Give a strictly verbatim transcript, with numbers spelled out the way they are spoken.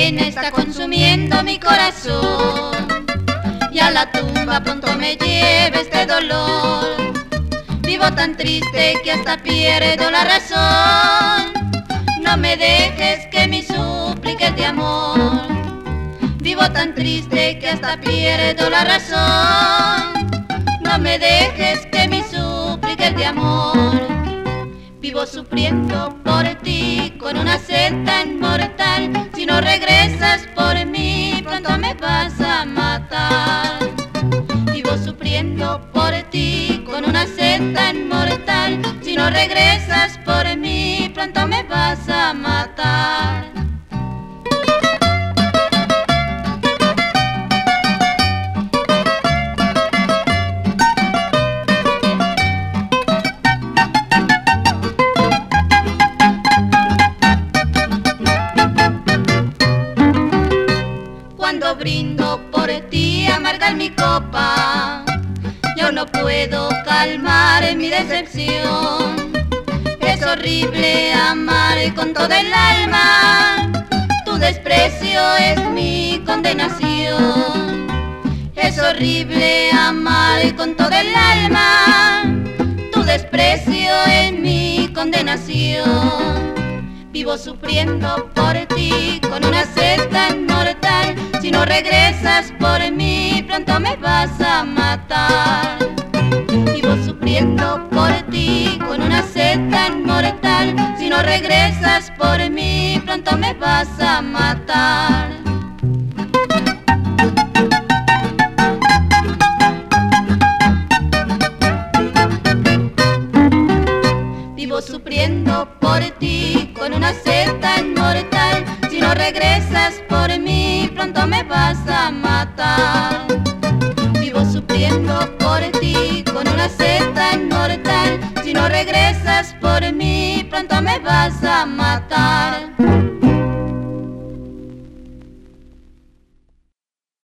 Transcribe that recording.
pena está consumiendo mi corazón, y a la tumba pronto me lleve este dolor. Vivo tan triste que hasta pierdo la razón. No me dejes que mis súplicas de amor. Vivo tan triste que hasta pierdo la razón. No me dejes que mis súplicas de amor. Vivo sufriendo por ti con una sed tan mortal. Si no regresas por mí, pronto me vas a matar. Vivo sufriendo por ti con una sed tan mortal. Si no regresas por mí, pronto me vas a matar. Cuando brindo por ti amargar mi copa, yo no puedo calmar mi decepción. Es horrible amar con toda el alma, tu desprecio es mi condenación. Es horrible amar con toda el alma, tu desprecio es mi condenación. Vivo sufriendo por ti con una sed tan mortal. Si no regresas por mí, pronto me vas a matar. Vivo sufriendo por ti con una sed tan mortal. Si no regresas por mí, pronto me vas a matar. Vivo sufriendo por ti con una sed tan mortal. Si no regresas por mí, pronto me vas a matar. Vivo sufriendo por ti con una sed tan mortal. Si no regresas por mí, pronto me vas a matar.